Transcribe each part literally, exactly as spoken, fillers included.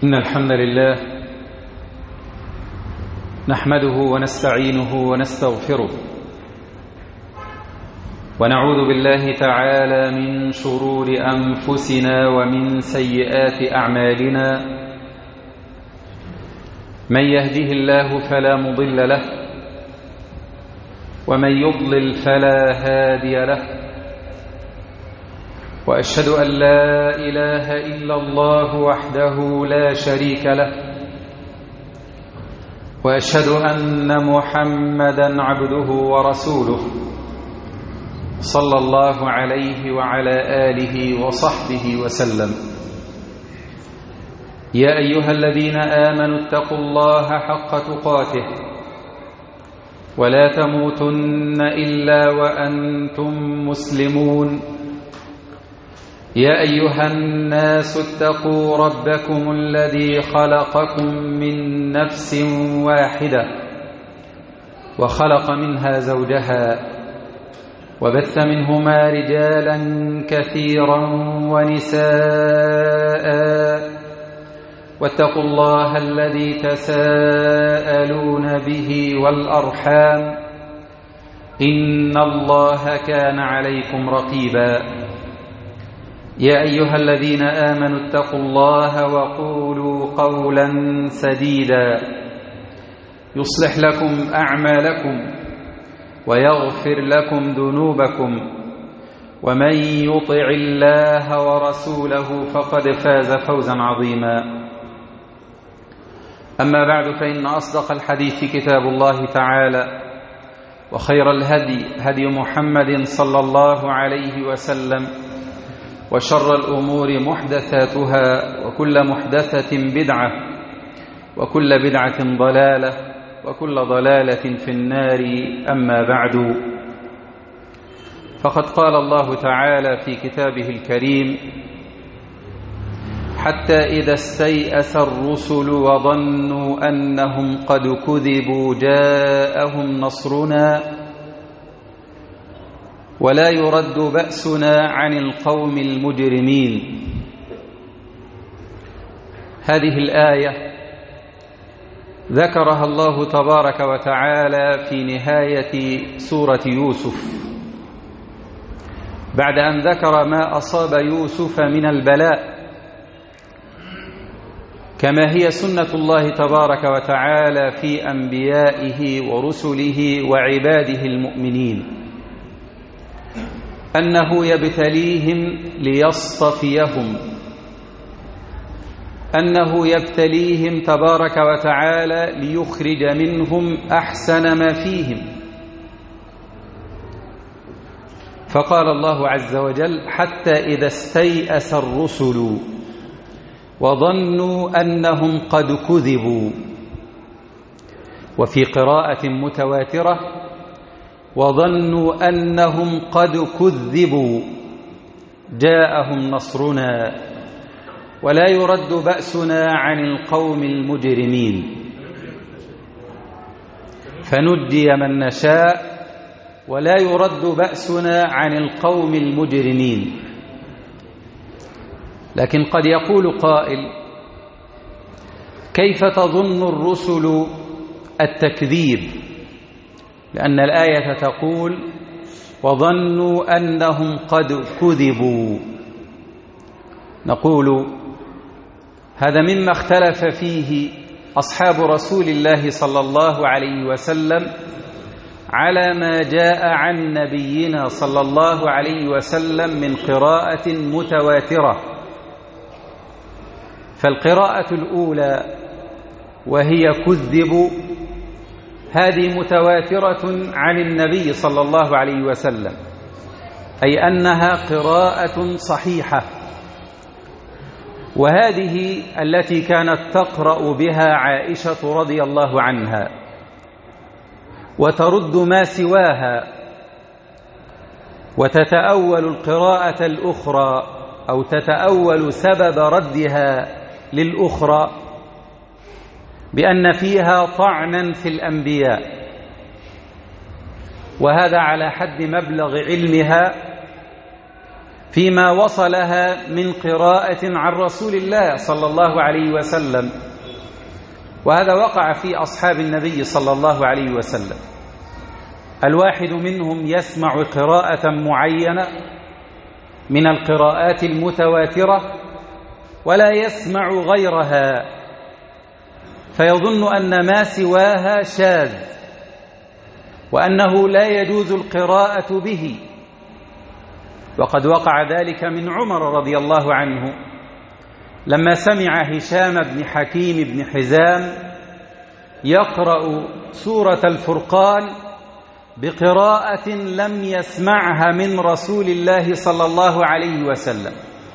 إن الحمد لله نحمده ونستعينه ونستغفره ونعوذ بالله تعالى من شرور أنفسنا ومن سيئات أعمالنا. من يهده الله فلا مضل له ومن يضلل فلا هادي له، وأشهد أن لا إله إلا الله وحده لا شريك له، وأشهد أن محمدًا عبده ورسوله صلى الله عليه وعلى آله وصحبه وسلم. يا أيها الذين آمنوا اتقوا الله حق تقاته ولا تموتن إلا وأنتم مسلمون. يا أيها الناس اتقوا ربكم الذي خلقكم من نفس واحدة وخلق منها زوجها وبث منهما رجالا كثيرا ونساء، واتقوا الله الذي تساءلون به والأرحام إن الله كان عليكم رقيبا. يا أيها الذين آمنوا اتقوا الله وقولوا قولا سديدا يصلح لكم أعمالكم ويغفر لكم ذنوبكم، ومن يطع الله ورسوله فقد فاز فوزا عظيما. أما بعد، فإن أصدق الحديث كتاب الله تعالى، وخير الهدي هدي محمد صلى الله عليه وسلم، وشر الأمور محدثاتها، وكل محدثة بدعة، وكل بدعة ضلالة، وكل ضلالة في النار. أما بعد، فقد قال الله تعالى في كتابه الكريم: حتى إذا استيأس الرسل وظنوا أنهم قد كذبوا جاءهم نصرنا ولا يرد بأسنا عن القوم المجرمين. هذه الآية ذكرها الله تبارك وتعالى في نهاية سورة يوسف، بعد أن ذكر ما أصاب يوسف من البلاء، كما هي سنة الله تبارك وتعالى في أنبيائه ورسله وعباده المؤمنين، أنه يبتليهم ليصطفيهم، أنه يبتليهم تبارك وتعالى ليخرج منهم أحسن ما فيهم. فقال الله عز وجل: حتى إذا استيأس الرسل وظنوا أنهم قد كذبوا. وفي قراءة متواترة: وظنوا أنهم قد كذبوا جاءهم نصرنا ولا يرد بأسنا عن القوم المجرمين. فنجي من نشاء ولا يرد بأسنا عن القوم المجرمين. لكن قد يقول قائل: كيف تظن الرسل التكذيب؟ لأن الآية تقول: وظنوا أنهم قد كذبوا. نقول: هذا مما اختلف فيه أصحاب رسول الله صلى الله عليه وسلم على ما جاء عن نبينا صلى الله عليه وسلم من قراءة متواترة. فالقراءة الأولى وهي كذبوا، هذه متواترة عن النبي صلى الله عليه وسلم، أي أنها قراءة صحيحة، وهذه التي كانت تقرأ بها عائشة رضي الله عنها، وترد ما سواها، وتتأول القراءة الأخرى أو تتأول سبب ردها للأخرى بأن فيها طعنا في الأنبياء، وهذا على حد مبلغ علمها فيما وصلها من قراءة عن رسول الله صلى الله عليه وسلم، وهذا وقع في أصحاب النبي صلى الله عليه وسلم. الواحد منهم يسمع قراءة معينة من القراءات المتواترة ولا يسمع غيرها، فيظن أن ما سواها شاذ وأنه لا يجوز القراءة به. وقد وقع ذلك من عمر رضي الله عنه لما سمع هشام بن حكيم بن حزام يقرأ سورة الفرقان بقراءة لم يسمعها من رسول الله صلى الله عليه وسلم،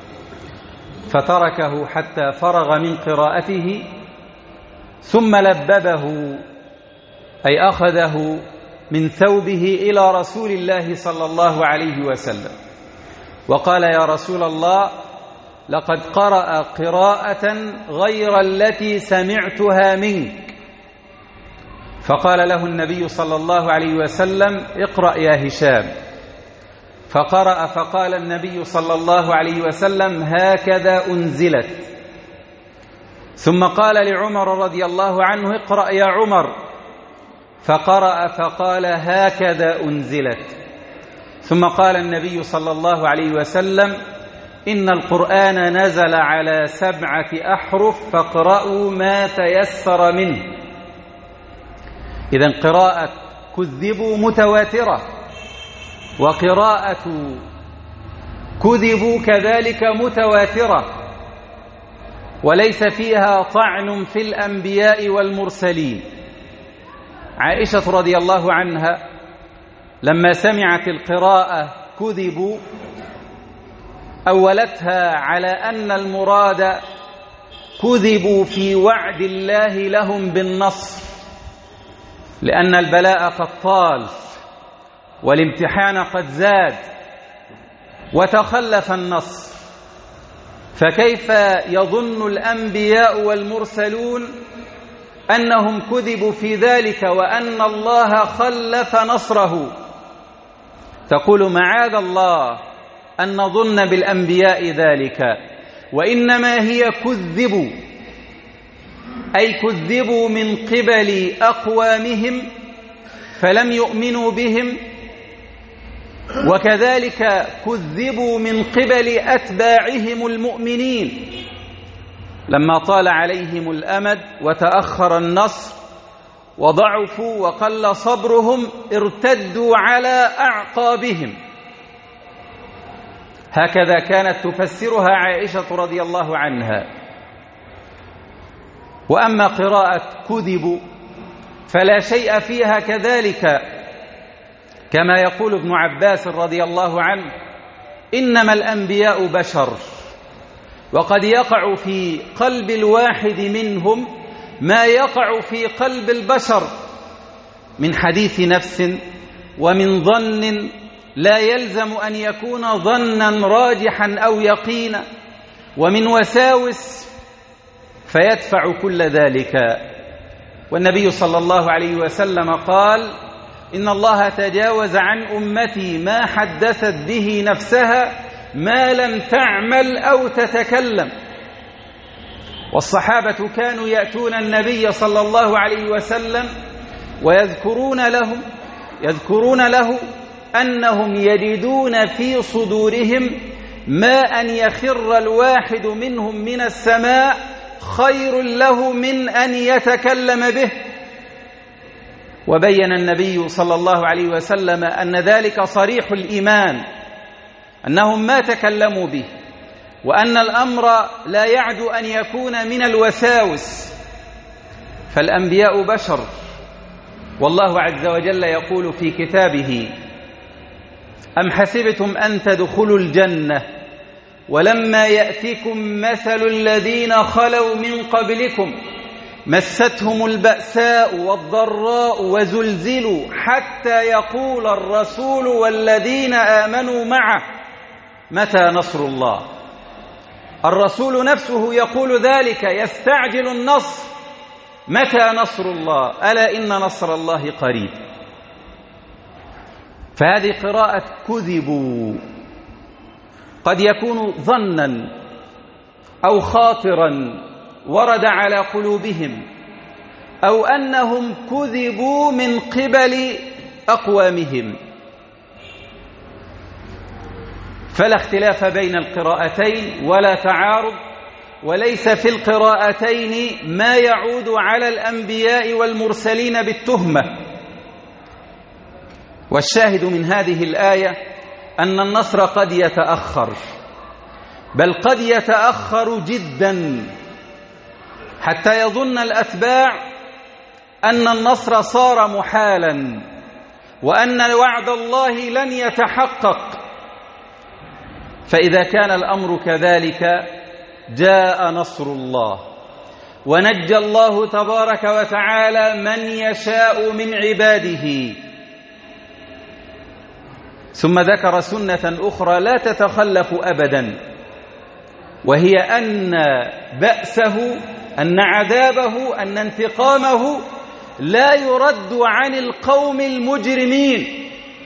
فتركه حتى فرغ من قراءته ثم لببه، أي أخذه من ثوبه إلى رسول الله صلى الله عليه وسلم وقال: يا رسول الله، لقد قرأ قراءة غير التي سمعتها منك. فقال له النبي صلى الله عليه وسلم: اقرأ يا هشام. فقرأ، فقال النبي صلى الله عليه وسلم: هكذا أنزلت. ثم قال لعمر رضي الله عنه: اقرأ يا عمر. فقرأ فقال: هكذا أنزلت. ثم قال النبي صلى الله عليه وسلم: إن القرآن نزل على سبعة أحرف فاقرأوا ما تيسر منه. إذن قراءة كذبوا متواترة، وقراءة كذبوا كذلك متواترة، وليس فيها طعن في الأنبياء والمرسلين. عائشة رضي الله عنها لما سمعت القراءة كذبوا أولتها على أن المراد كذبوا في وعد الله لهم بالنصر، لأن البلاء قد طال والامتحان قد زاد وتخلف النصر، فكيف يظن الأنبياء والمرسلون أنهم كذبوا في ذلك وأن الله خلف نصره؟ تقول: معاذ الله أن نظن بالأنبياء ذلك، وإنما هي كذبوا، أي كذبوا من قبل أقوامهم فلم يؤمنوا بهم، وكذلك كذبوا من قبل أتباعهم المؤمنين لما طال عليهم الأمد وتأخر النصر وضعفوا وقل صبرهم ارتدوا على أعقابهم. هكذا كانت تفسرها عائشة رضي الله عنها. وأما قراءة كذبوا فلا شيء فيها كذلك، كما يقول ابن عباس رضي الله عنه: إنما الأنبياء بشر، وقد يقع في قلب الواحد منهم ما يقع في قلب البشر من حديث نفس ومن ظن لا يلزم أن يكون ظنا راجحا أو يقينا، ومن وساوس فيدفع كل ذلك. والنبي صلى الله عليه وسلم قال: إن الله تجاوز عن أمتي ما حدثت به نفسها ما لم تعمل أو تتكلم. والصحابة كانوا يأتون النبي صلى الله عليه وسلم ويذكرون له يذكرون له أنهم يجدون في صدورهم ما أن يخر الواحد منهم من السماء خير له من أن يتكلم به. وبين النبي صلى الله عليه وسلم أن ذلك صريح الإيمان، أنهم ما تكلموا به، وأن الأمر لا يعد أن يكون من الوساوس، فالأنبياء بشر. والله عز وجل يقول في كتابه: أم حسبتم أن تدخلوا الجنة ولما يأتكم مثل الذين خلوا من قبلكم مستهم البأساء والضراء وزلزلوا حتى يقول الرسول والذين آمنوا معه متى نصر الله. الرسول نفسه يقول ذلك، يستعجل النصر: متى نصر الله؟ ألا إن نصر الله قريب. فهذه قراءة كذبوا. قد يكون ظنا أو خاطرا ورد على قلوبهم، أو أنهم كذبوا من قبل أقوامهم، فلا اختلاف بين القراءتين ولا تعارض، وليس في القراءتين ما يعود على الأنبياء والمرسلين بالتهمة. والشاهد من هذه الآية أن النصر قد يتأخر، بل قد يتأخر جدا، حتى يظن الأتباع أن النصر صار محالا، وأن وعد الله لن يتحقق. فإذا كان الأمر كذلك جاء نصر الله، ونجى الله تبارك وتعالى من يشاء من عباده. ثم ذكر سنة أخرى لا تتخلف أبدا، وهي أن بأسه، أن عذابه، أن انتقامه لا يرد عن القوم المجرمين،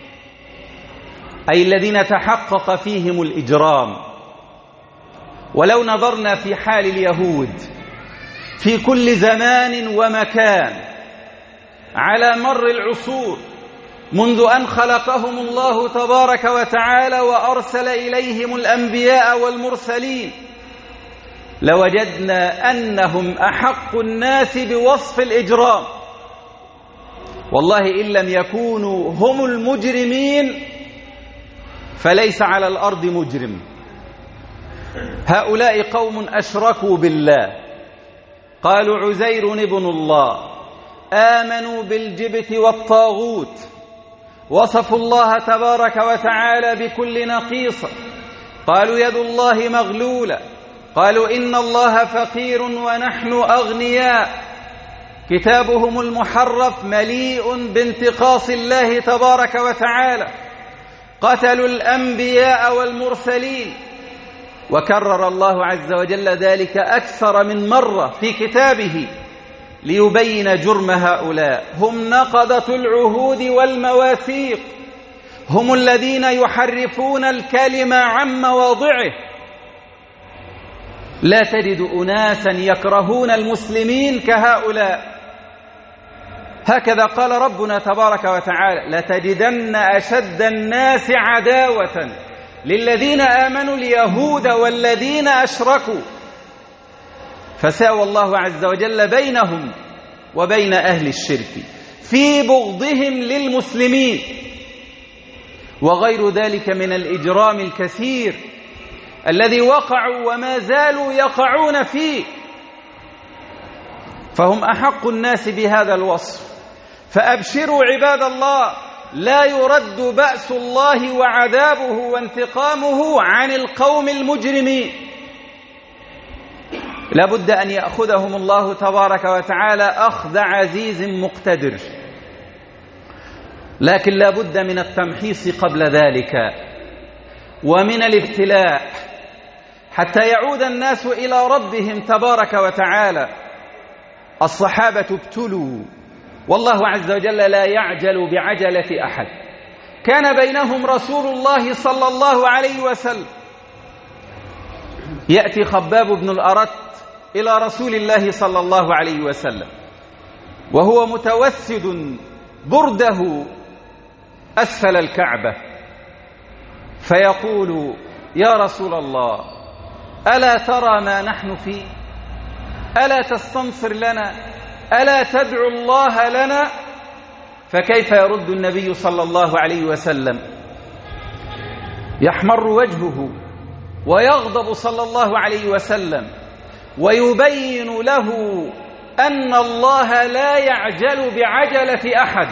أي الذين تحقق فيهم الإجرام. ولو نظرنا في حال اليهود في كل زمان ومكان على مر العصور منذ أن خلقهم الله تبارك وتعالى وأرسل إليهم الأنبياء والمرسلين، لوجدنا أنهم أحق الناس بوصف الإجرام. والله إن لم يكونوا هم المجرمين فليس على الأرض مجرم. هؤلاء قوم أشركوا بالله، قالوا عزير ابن الله، آمنوا بالجبت والطاغوت، وصفوا الله تبارك وتعالى بكل نقيصة، قالوا يد الله مغلولة، قالوا إن الله فقير ونحن أغنياء، كتابهم المحرف مليء بانتقاص الله تبارك وتعالى، قتلوا الأنبياء والمرسلين. وكرر الله عز وجل ذلك أكثر من مرة في كتابه ليبين جرم هؤلاء. هم نقضة العهود والمواثيق، هم الذين يحرفون الكلمة عن مواضعه. لا تجد أناسا يكرهون المسلمين كهؤلاء. هكذا قال ربنا تبارك وتعالى: لتجدن أشد الناس عداوة للذين آمنوا اليهود والذين أشركوا. فساوى الله عز وجل بينهم وبين أهل الشرك في بغضهم للمسلمين، وغير ذلك من الإجرام الكثير الذي وقعوا وما زالوا يقعون فيه. فهم أحق الناس بهذا الوصف. فأبشروا عباد الله، لا يرد بأس الله وعذابه وانتقامه عن القوم المجرمين. لابد أن يأخذهم الله تبارك وتعالى أخذ عزيز مقتدر، لكن لابد من التمحيص قبل ذلك ومن الابتلاء حتى يعود الناس إلى ربهم تبارك وتعالى. الصحابة ابتلوا، والله عز وجل لا يعجل بعجلة أحد. كان بينهم رسول الله صلى الله عليه وسلم، يأتي خباب بن الأرت إلى رسول الله صلى الله عليه وسلم وهو متوسد برده أسفل الكعبة، فيقول: يا رسول الله، ألا ترى ما نحن فيه؟ ألا تستنصر لنا؟ ألا تدعو الله لنا؟ فكيف يرد النبي صلى الله عليه وسلم؟ يحمر وجهه ويغضب صلى الله عليه وسلم، ويبين له أن الله لا يعجل بعجلة أحد.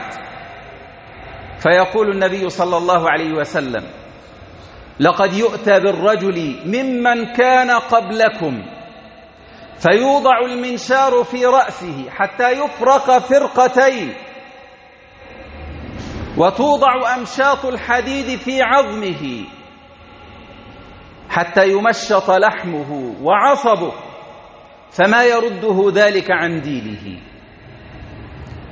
فيقول النبي صلى الله عليه وسلم: لقد يؤتى بالرجل ممن كان قبلكم فيوضع المنشار في رأسه حتى يفرق فرقتين، وتوضع أمشاط الحديد في عظمه حتى يمشط لحمه وعصبه، فما يرده ذلك عن دينه.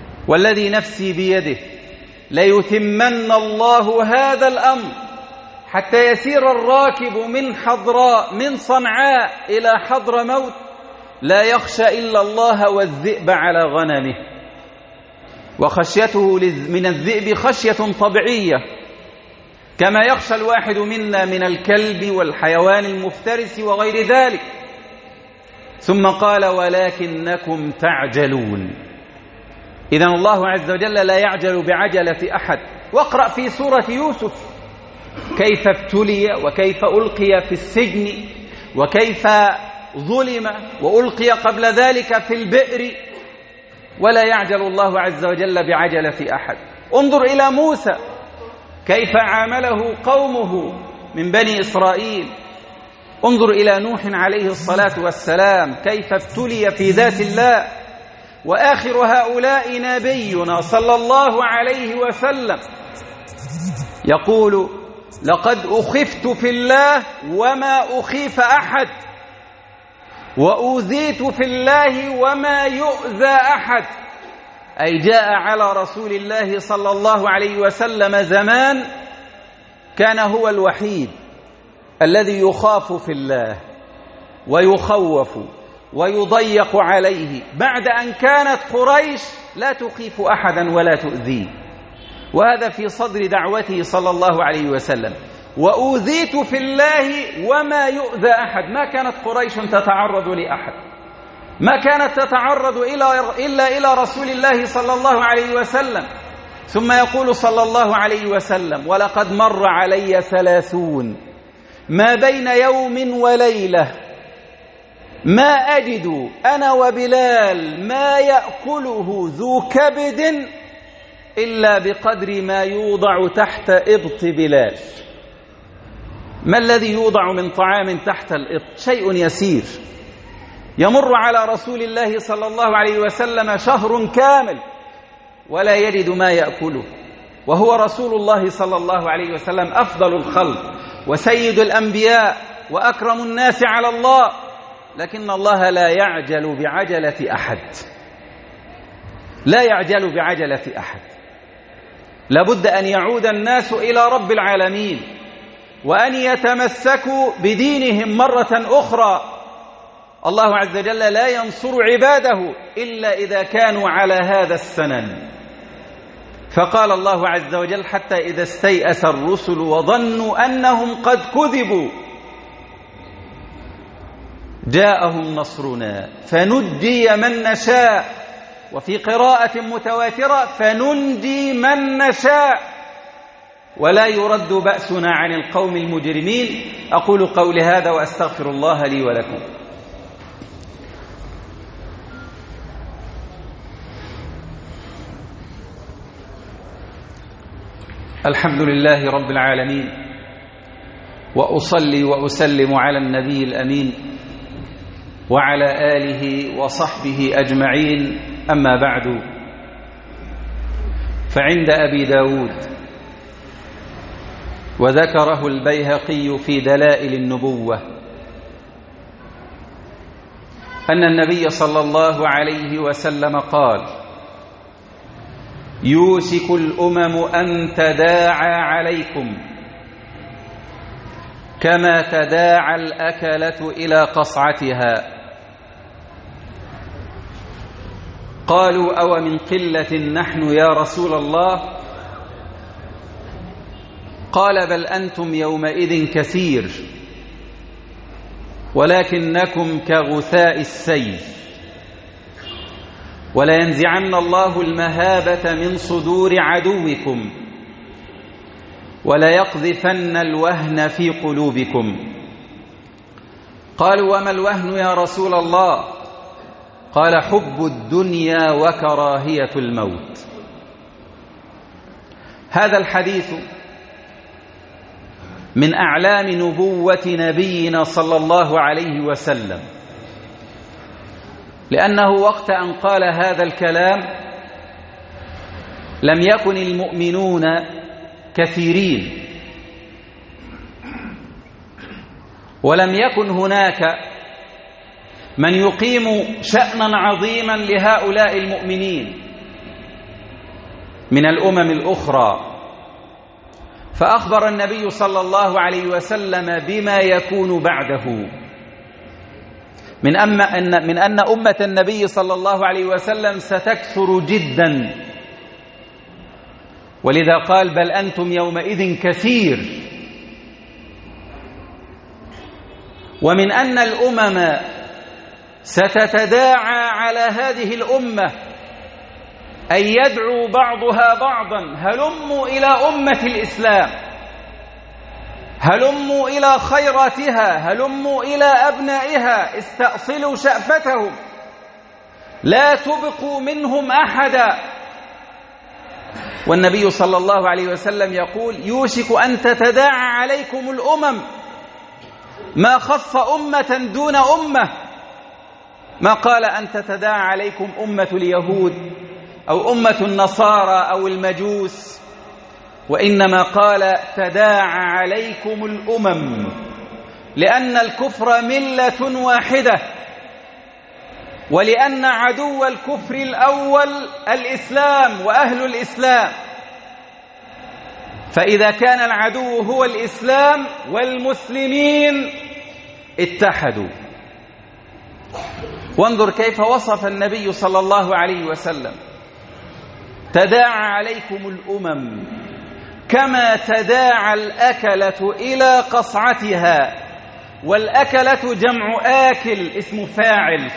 والذي نفسي بيده ليتمن الله هذا الأمر حتى يسير الراكب من حضراء من صنعاء إلى حضرموت لا يخشى إلا الله والذئب على غنمه، وخشيته من الذئب خشية طبيعية كما يخشى الواحد منا من الكلب والحيوان المفترس وغير ذلك. ثم قال ولكنكم تعجلون. إذن الله عز وجل لا يعجل بعجلة أحد. واقرأ في سورة يوسف كيف ابتلي وكيف ألقي في السجن وكيف ظلم وألقي قبل ذلك في البئر، ولا يعجل الله عز وجل بعجلة أحد. انظر إلى موسى كيف عامله قومه من بني إسرائيل. انظر إلى نوح عليه الصلاة والسلام كيف ابتلي في ذات الله. وآخر هؤلاء نبينا صلى الله عليه وسلم يقول لقد أخفت في الله وما أخيف أحد، وأوذيت في الله وما يؤذى أحد. أي جاء على رسول الله صلى الله عليه وسلم زمان كان هو الوحيد الذي يخاف في الله ويخوف ويضيق عليه، بعد أن كانت قريش لا تخيف أحدا ولا تؤذيه. وهذا في صدر دعوته صلى الله عليه وسلم. وأوذيت في الله وما يؤذى أحد. ما كانت قريش تتعرض لأحد، ما كانت تتعرض إلا إلى رسول الله صلى الله عليه وسلم. ثم يقول صلى الله عليه وسلم ولقد مر علي ثلاثون ما بين يوم وليلة ما أجد أنا وبلال ما يأكله ذو كبد إلا بقدر ما يوضع تحت إبط بلال. ما الذي يوضع من طعام تحت الإبط؟ شيء يسير. يمر على رسول الله صلى الله عليه وسلم شهر كامل ولا يجد ما يأكله، وهو رسول الله صلى الله عليه وسلم أفضل الخلق وسيد الأنبياء وأكرم الناس على الله، لكن الله لا يعجل بعجلة أحد، لا يعجل بعجلة أحد. لابد أن يعود الناس إلى رب العالمين وأن يتمسكوا بدينهم مرة أخرى. الله عز وجل لا ينصر عباده إلا إذا كانوا على هذا السنن. فقال الله عز وجل حتى إذا استيأس الرسل وظنوا أنهم قد كذبوا جاءهم نصرنا فنجي من نشاء، وفي قراءة متواترة فننجي من نشاء ولا يرد بأسنا عن القوم المجرمين. أقول قولي هذا وأستغفر الله لي ولكم. الحمد لله رب العالمين، وأصلي وأسلم على النبي الأمين وعلى آله وصحبه أجمعين. أما بعد، فعند أبي داود وذكره البيهقي في دلائل النبوة أن النبي صلى الله عليه وسلم قال: يوشك الأمم أن تداعى عليكم كما تداعى الأكلة إلى قصعتها. قالوا: أو من قلة نحن يا رسول الله؟ قال: بل أنتم يومئذ كثير ولكنكم كغثاء السيل، ولينزعن الله المهابة من صدور عدوكم وليقذفن الوهن في قلوبكم. قالوا: وما الوهن يا رسول الله؟ قال: حب الدنيا وكراهية الموت. هذا الحديث من أعلام نبوة نبينا صلى الله عليه وسلم، لأنه وقت أن قال هذا الكلام لم يكن المؤمنون كثيرين، ولم يكن هناك من يقيم شأنا عظيما لهؤلاء المؤمنين من الأمم الأخرى. فأخبر النبي صلى الله عليه وسلم بما يكون بعده من, أما أن من أن أمة النبي صلى الله عليه وسلم ستكثر جدا، ولذا قال بل أنتم يومئذ كثير. ومن أن الأمم ستتداعى على هذه الأمة أن يدعو بعضها بعضا هلموا إلى أمة الإسلام، هلموا إلى خيراتها، هلموا إلى أبنائها، استأصلوا شأفتهم، لا تبقوا منهم أحدا. والنبي صلى الله عليه وسلم يقول يوشك أن تتداعى عليكم الأمم، ما خص أمة دون أمة، ما قال أن تتداعى عليكم أمة اليهود أو أمة النصارى أو المجوس، وإنما قال تداعى عليكم الأمم، لأن الكفر ملة واحدة، ولأن عدو الكفر الأول الإسلام وأهل الإسلام، فإذا كان العدو هو الإسلام والمسلمين اتحدوا. وانظر كيف وصف النبي صلى الله عليه وسلم تداعى عليكم الأمم كما تداعى الأكلة إلى قصعتها، والأكلة جمع آكل اسم فاعل،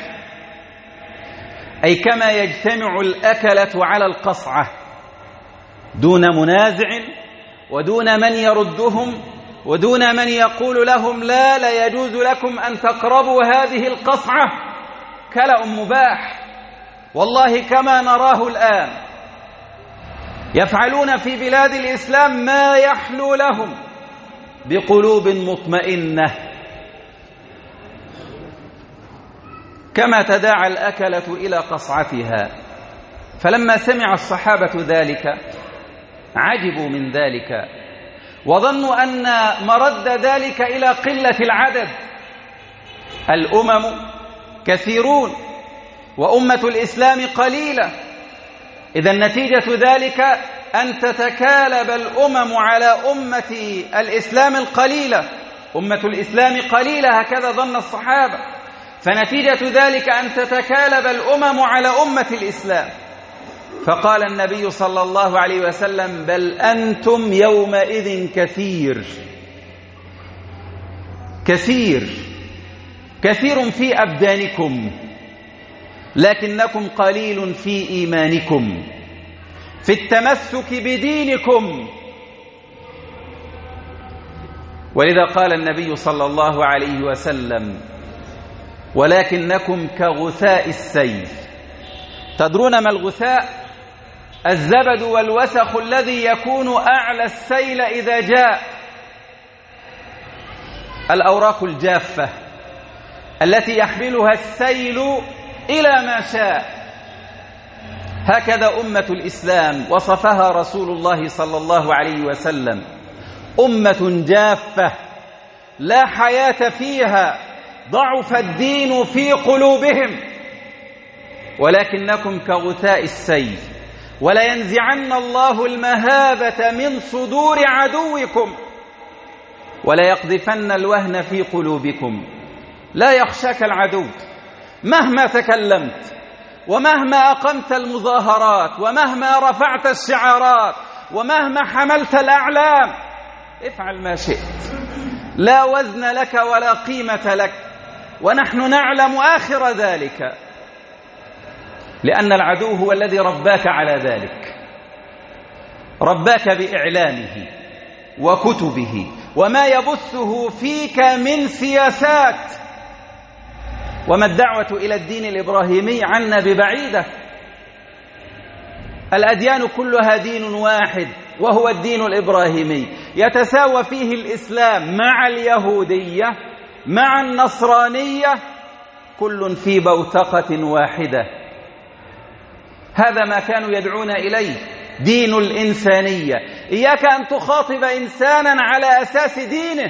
أي كما يجتمع الأكلة على القصعة دون منازع ودون من يردهم ودون من يقول لهم لا لا يجوز لكم أن تقربوا هذه القصعة، كلأ مباح. والله كما نراه الآن يفعلون في بلاد الإسلام ما يحلو لهم بقلوب مطمئنة، كما تداعى الأكلة إلى قصعتها. فلما سمع الصحابة ذلك عجبوا من ذلك، وظنوا أن مرد ذلك إلى قلة العدد. الأمم كثيرون وأمة الإسلام قليلة، إذا نتيجة ذلك أن تتكالب الأمم على أمة الإسلام القليلة. أمة الإسلام قليلة هكذا ظن الصحابة، فنتيجة ذلك أن تتكالب الأمم على أمة الإسلام. فقال النبي صلى الله عليه وسلم بل أنتم يومئذ كثير كثير كثير في أبدانكم، لكنكم قليل في إيمانكم، في التمسك بدينكم. ولذا قال النبي صلى الله عليه وسلم ولكنكم كغثاء السيل. تدرون ما الغثاء؟ الزبد والوسخ الذي يكون أعلى السيل إذا جاء، الأوراق الجافة التي يحملها السيل إلى ما شاء. هكذا أمة الإسلام وصفها رسول الله صلى الله عليه وسلم، أمة جافة لا حياة فيها، ضعف الدين في قلوبهم، ولكنكم كغثاء السيل، ولا ينزعن الله المهابة من صدور عدوكم، ولا يقذفن الوهن في قلوبكم. لا يخشاك العدو مهما تكلمت، ومهما أقمت المظاهرات، ومهما رفعت الشعارات، ومهما حملت الأعلام، افعل ما شئت، لا وزن لك ولا قيمة لك، ونحن نعلم آخر ذلك، لأن العدو هو الذي رباك على ذلك، رباك بإعلامه وكتبه وما يبثه فيك من سياسات. وما الدعوة إلى الدين الإبراهيمي عنا ببعيدة، الأديان كلها دين واحد وهو الدين الإبراهيمي، يتساوى فيه الإسلام مع اليهودية مع النصرانية، كل في بوتقة واحدة. هذا ما كانوا يدعون إليه، دين الإنسانية. إياك أن تخاطب إنسانا على أساس دينه،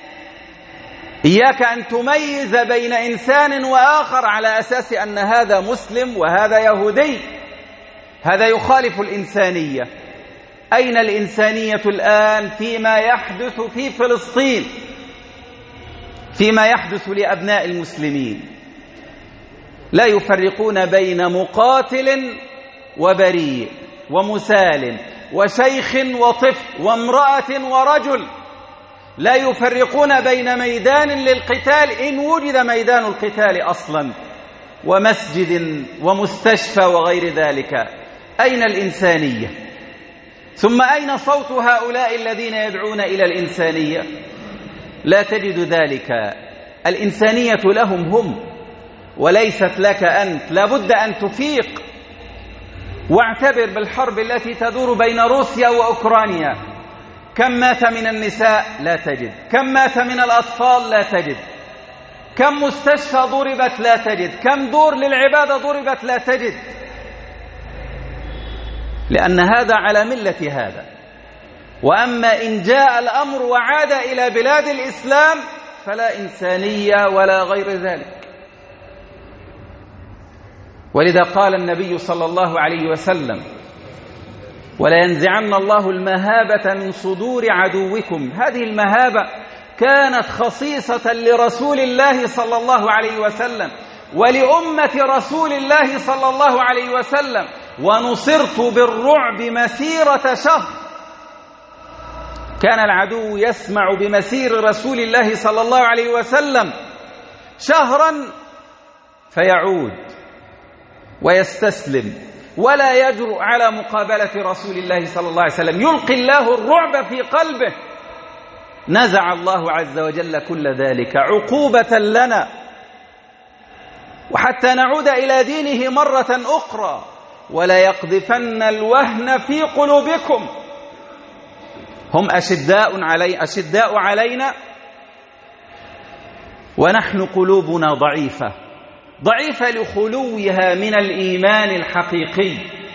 إياك أن تميز بين إنسان وآخر على أساس أن هذا مسلم وهذا يهودي، هذا يخالف الإنسانية. أين الإنسانية الآن فيما يحدث في فلسطين، فيما يحدث لأبناء المسلمين؟ لا يفرقون بين مقاتل وبريء ومسالم وشيخ وطفل وامرأة ورجل، لا يفرقون بين ميدان للقتال إن وجد ميدان القتال أصلا ومسجد ومستشفى وغير ذلك. أين الإنسانية؟ ثم أين صوت هؤلاء الذين يدعون إلى الإنسانية؟ لا تجد ذلك. الإنسانية لهم هم وليست لك أنت. لابد أن تفيق واعتبر بالحرب التي تدور بين روسيا وأوكرانيا، كم مات من النساء؟ لا تجد. كم مات من الأطفال؟ لا تجد. كم مستشفى ضربت؟ لا تجد. كم دور للعبادة ضربت؟ لا تجد. لأن هذا على ملة هذا. وأما إن جاء الأمر وعاد إلى بلاد الإسلام فلا إنسانية ولا غير ذلك. ولذا قال النبي صلى الله عليه وسلم: ولا ينزعن الله المهابة من صدور عدوكم. هذه المهابة كانت خصيصة لرسول الله صلى الله عليه وسلم ولأمة رسول الله صلى الله عليه وسلم. ونصرت بالرعب مسيرة شهر. كان العدو يسمع بمسير رسول الله صلى الله عليه وسلم شهرا فيعود ويستسلم ولا يجرؤ على مقابلة رسول الله صلى الله عليه وسلم. يلقي الله الرعب في قلبه. نزع الله عز وجل كل ذلك عقوبة لنا وحتى نعود إلى دينه مرة أخرى. ولا يقذفن الوهن في قلوبكم. هم أشداء علي أشداء علينا ونحن قلوبنا ضعيفة ضعيفة لخلوها من الإيمان الحقيقي.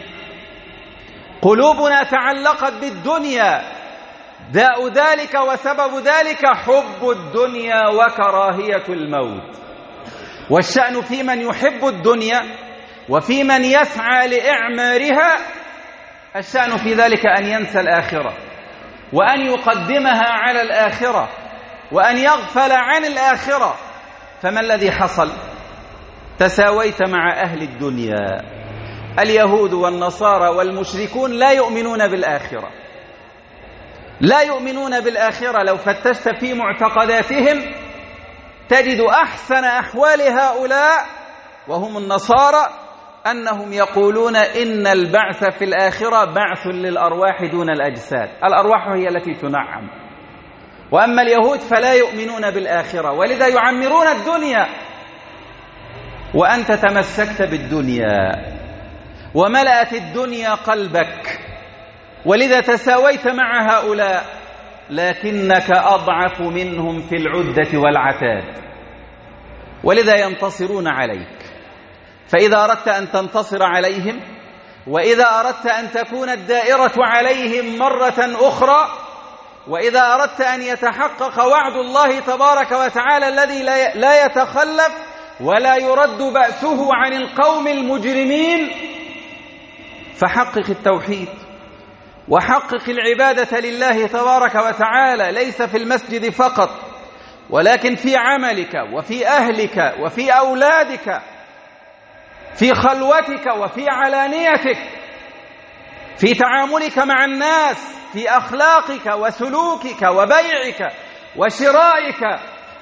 قلوبنا تعلقت بالدنيا. داء ذلك وسبب ذلك حب الدنيا وكراهية الموت. والشأن في من يحب الدنيا وفي من يسعى لإعمارها، الشأن في ذلك أن ينسى الآخرة وأن يقدمها على الآخرة وأن يغفل عن الآخرة. فما الذي حصل؟ تساويت مع أهل الدنيا. اليهود والنصارى والمشركون لا يؤمنون بالآخرة، لا يؤمنون بالآخرة. لو فتشت في معتقداتهم تجد أحسن أحوال هؤلاء وهم النصارى أنهم يقولون إن البعث في الآخرة بعث للأرواح دون الأجساد. الأرواح هي التي تنعم. وأما اليهود فلا يؤمنون بالآخرة ولذا يعمرون الدنيا. وأنت تمسكت بالدنيا وملأت الدنيا قلبك ولذا تساويت مع هؤلاء، لكنك أضعف منهم في العدة والعتاد ولذا ينتصرون عليك. فإذا أردت أن تنتصر عليهم وإذا أردت أن تكون الدائرة عليهم مرة أخرى وإذا أردت أن يتحقق وعد الله تبارك وتعالى الذي لا يتخلف ولا يرد بأسه عن القوم المجرمين، فحقق التوحيد وحقق العبادة لله تبارك وتعالى، ليس في المسجد فقط ولكن في عملك وفي أهلك وفي أولادك، في خلوتك وفي علانيتك، في تعاملك مع الناس، في أخلاقك وسلوكك وبيعك وشرائك.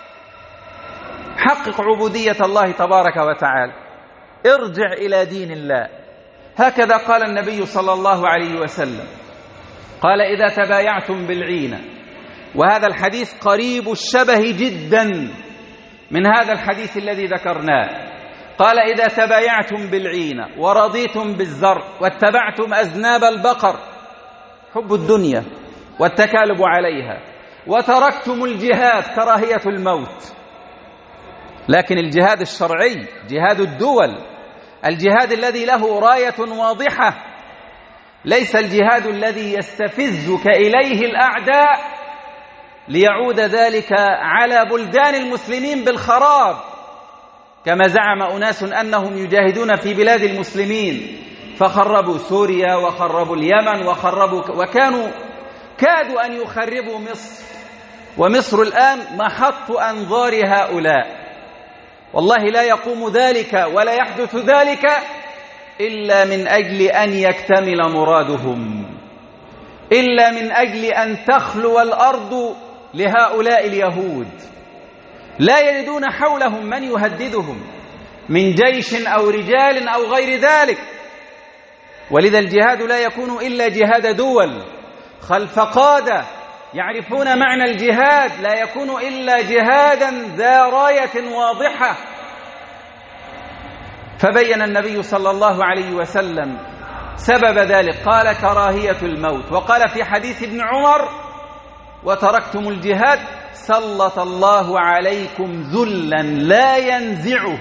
حقق عبودية الله تبارك وتعالى. ارجع إلى دين الله. هكذا قال النبي صلى الله عليه وسلم، قال: إذا تبايعتم بالعينة. وهذا الحديث قريب الشبه جدا من هذا الحديث الذي ذكرناه. قال: إذا تبايعتم بالعينة ورضيتم بالزرع واتبعتم أذناب البقر، حب الدنيا والتكالب عليها، وتركتم الجهاد كراهية الموت. لكن الجهاد الشرعي، جهاد الدول، الجهاد الذي له راية واضحة، ليس الجهاد الذي يستفزك إليه الأعداء ليعود ذلك على بلدان المسلمين بالخراب، كما زعم أناس أنهم يجاهدون في بلاد المسلمين فخربوا سوريا وخربوا اليمن وخربوا وكانوا كادوا أن يخربوا مصر، ومصر الآن محط أنظار هؤلاء. والله لا يقوم ذلك ولا يحدث ذلك إلا من أجل أن يكتمل مرادهم، إلا من أجل أن تخلو الأرض لهؤلاء اليهود. لا يجدون حولهم من يهددهم من جيش أو رجال أو غير ذلك. ولذا الجهاد لا يكون إلا جهاد دول خلف قادة يعرفون معنى الجهاد، لا يكون إلا جهادا ذا راية واضحة. فبين النبي صلى الله عليه وسلم سبب ذلك، قال كراهية الموت، وقال في حديث ابن عمر وتركتم الجهاد سلط الله عليكم ذلا لا ينزعه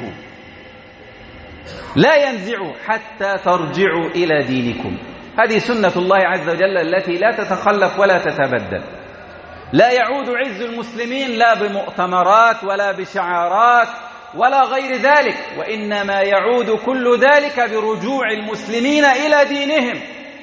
لا ينزعه حتى ترجعوا إلى دينكم. هذه سنة الله عز وجل التي لا تتخلف ولا تتبدل. لا يعود عز المسلمين لا بمؤتمرات ولا بشعارات ولا غير ذلك، وإنما يعود كل ذلك برجوع المسلمين إلى دينهم،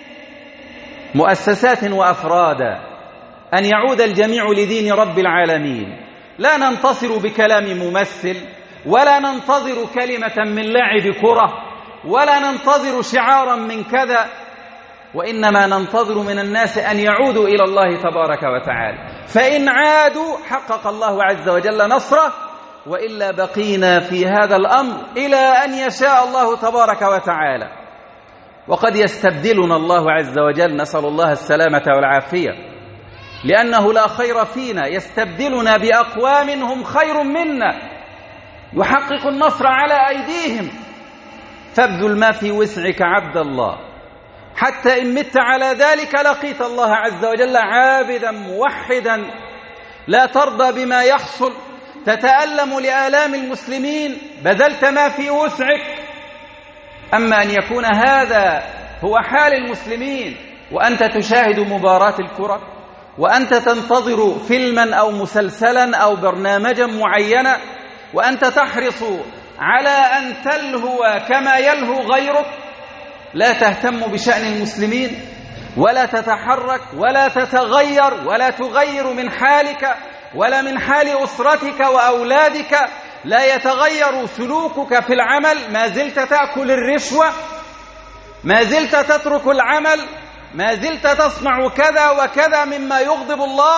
مؤسسات وأفرادا، أن يعود الجميع لدين رب العالمين. لا ننتصر بكلام ممثل، ولا ننتظر كلمة من لاعب كرة، ولا ننتظر شعارا من كذا، وإنما ننتظر من الناس أن يعودوا إلى الله تبارك وتعالى. فإن عادوا حقق الله عز وجل نصره، وإلا بقينا في هذا الأمر إلى أن يشاء الله تبارك وتعالى. وقد يستبدلنا الله عز وجل، نسأل الله السلامة والعافية، لأنه لا خير فينا، يستبدلنا بأقوام هم خير منا يحقق النصر على أيديهم. فابذل ما في وسعك عبد الله، حتى إن مت على ذلك لقيت الله عز وجل عابدا موحدا، لا ترضى بما يحصل، تتألم لآلام المسلمين، بذلت ما في وسعك. أما أن يكون هذا هو حال المسلمين وأنت تشاهد مباراة الكرة، وأنت تنتظر فيلما أو مسلسلا أو برنامجا معينا، وأنت تحرص على أن تلهو كما يلهو غيرك، لا تهتم بشأن المسلمين ولا تتحرك ولا تتغير ولا تغير من حالك ولا من حال أسرتك وأولادك، لا يتغير سلوكك في العمل، ما زلت تأكل الرشوة، ما زلت تترك العمل، ما زلت تصنع كذا وكذا مما يغضب الله.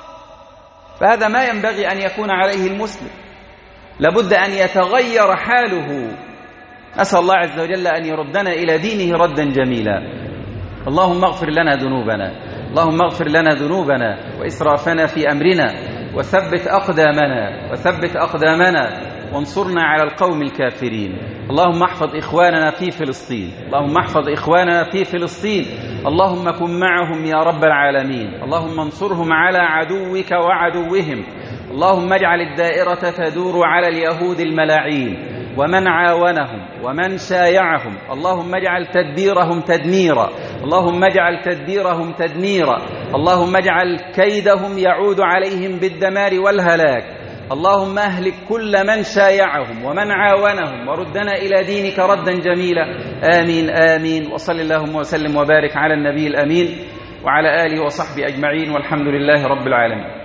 فهذا ما ينبغي أن يكون عليه المسلم، لابد أن يتغير حاله. أسأل الله عز وجل أن يردنا إلى دينه ردا جميلا. اللهم اغفر لنا ذنوبنا، اللهم اغفر لنا ذنوبنا وإسرافنا في أمرنا، وثبت أقدامنا وثبت أقدامنا وانصرنا على القوم الكافرين. اللهم احفظ إخواننا في فلسطين، اللهم احفظ إخواننا في فلسطين، اللهم كن معهم يا رب العالمين، اللهم انصرهم على عدوك وعدوهم، اللهم اجعل الدائرة تدور على اليهود الملاعين ومن عاونهم ومن شايعهم، اللهم اجعل تدبيرهم تدميرا، اللهم اجعل تدبيرهم تدميرا، اللهم اجعل كيدهم يعود عليهم بالدمار والهلاك، اللهم اهلك كل من شايعهم ومن عاونهم، وردنا إلى دينك ردا جميلا. آمين آمين. وصل اللهم وسلم وبارك على النبي الأمين وعلى آله وصحبه أجمعين، والحمد لله رب العالمين.